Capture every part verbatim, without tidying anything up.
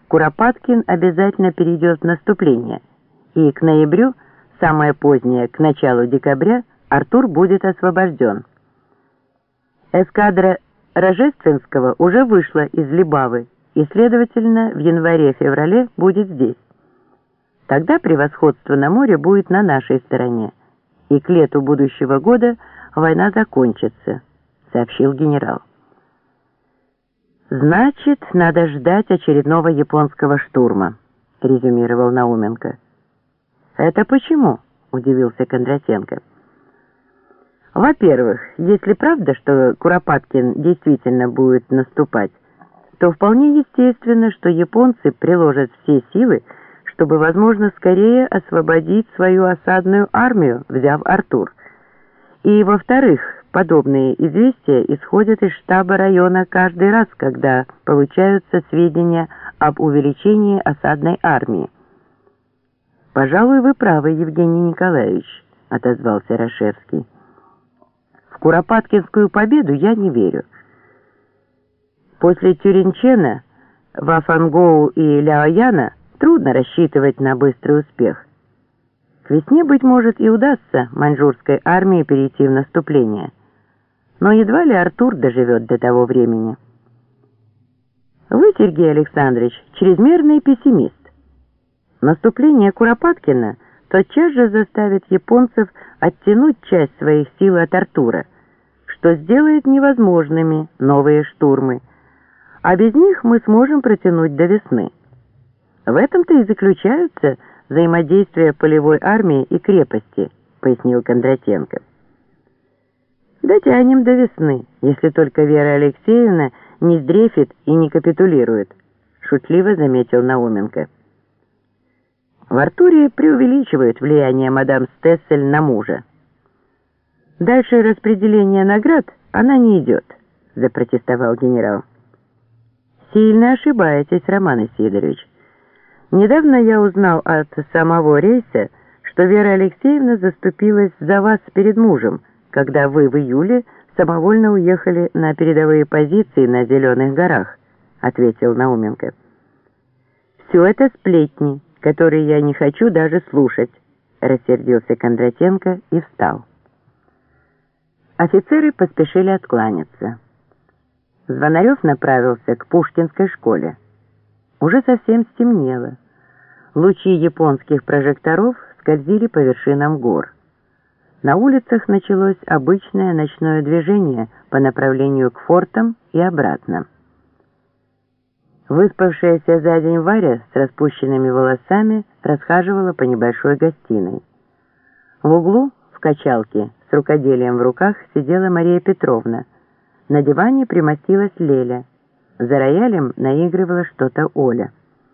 Куропаткин обязательно перейдет в наступление, и к ноябрю, самое позднее, к началу декабря, Артур будет освобожден. Эскадра Рожественского уже вышла из Либавы и, следовательно, в январе-феврале будет здесь. Тогда превосходство на море будет на нашей стороне, и к лету будущего года война закончится, сообщил генерал. «Значит, надо ждать очередного японского штурма», — резюмировал Науменко. «Это почему?» — удивился Кондратенко. «Во-первых, если правда, что Куропаткин действительно будет наступать, то вполне естественно, что японцы приложат все силы, чтобы, возможно, скорее освободить свою осадную армию, взяв Артур. И, во-вторых, подобные известия исходят из штаба района каждый раз, когда получаются сведения об увеличении осадной армии». «Пожалуй, вы правы, Евгений Николаевич», — отозвался Рашевский. «В Куропаткинскую победу я не верю. После Тюринчена, Вафангоу и Ляояна трудно рассчитывать на быстрый успех. К весне, быть может, и удастся маньчжурской армии перейти в наступление. Но едва ли Артур доживет до того времени». «Вы, Сергей Александрович, чрезмерный пессимист. Наступление Куропаткина тотчас же заставит японцев оттянуть часть своих сил от Артура, что сделает невозможными новые штурмы, а без них мы сможем протянуть до весны. В этом-то и заключаются взаимодействие полевой армии и крепости», — пояснил Кондратенко. «Дотянем до весны, если только Вера Алексеевна не сдрефит и не капитулирует», — шутливо заметил Науменко. «В Артуре преувеличивают влияние мадам Стессель на мужа. Дальше распределения наград она не идет», — запротестовал генерал. «Сильно ошибаетесь, Роман Исидорович. Недавно я узнал от самого Рейса, что Вера Алексеевна заступилась за вас перед мужем, когда вы в июле самовольно уехали на передовые позиции на Зеленых горах», — ответил Науменко. «Все это сплетни, которые я не хочу даже слушать», — рассердился Кондратенко и встал. Офицеры поспешили откланяться. Звонарев направился к Пушкинской школе. Уже совсем стемнело. Лучи японских прожекторов скользили по вершинам гор. На улицах началось обычное ночное движение по направлению к фортам и обратно. Выспавшаяся за день Варя с распущенными волосами расхаживала по небольшой гостиной. В углу, в качалке, с рукоделием в руках сидела Мария Петровна. На диване примостилась Леля. За роялем наигрывала что-то Оля.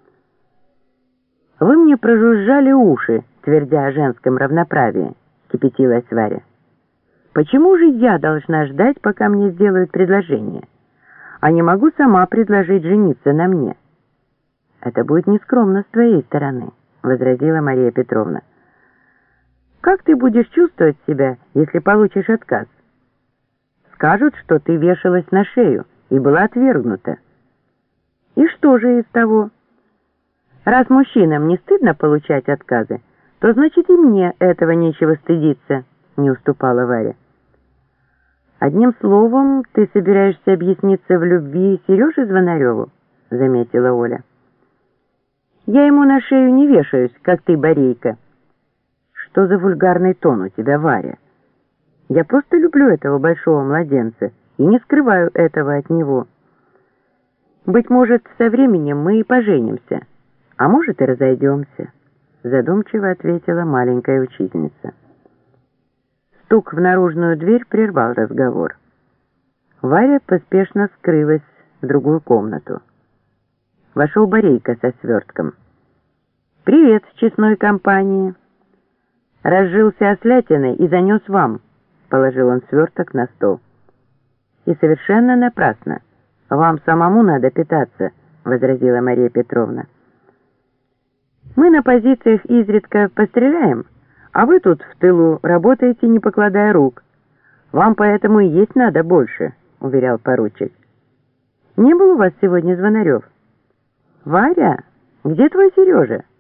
«Вы мне прожужжали уши, твердя о женском равноправии», — кипятилась Варя. «Почему же я должна ждать, пока мне сделают предложение? А не могу сама предложить жениться на мне?» «Это будет нескромно с твоей стороны», — возразила Мария Петровна. «Как ты будешь чувствовать себя, если получишь отказ? Скажут, что ты вешалась на шею и была отвергнута. И что же из того? Раз мужчинам не стыдно получать отказы, то значит и мне этого нечего стыдиться», — не уступала Варя. «Одним словом, ты собираешься объясниться в любви Сереже Звонареву?» — заметила Оля. «Я ему на шею не вешаюсь, как ты, Борейка». «Что за вульгарный тон у тебя, Варя? Я просто люблю этого большого младенца и не скрываю этого от него. Быть может, со временем мы и поженимся, а может и разойдемся», — задумчиво ответила маленькая учительница. Стук в наружную дверь прервал разговор. Варя поспешно скрылась в другую комнату. Вошел Борейка со свертком. «Привет, честной компании. Разжился ослятиной и занес вам», — положил он сверток на стол. «И совершенно напрасно. Вам самому надо питаться», — возразила Мария Петровна. «Мы на позициях изредка постреляем, а вы тут в тылу работаете, не покладая рук. Вам поэтому и есть надо больше», — уверял поручик. «Не был у вас сегодня Звонарев?» «Варя, где твой Сережа?»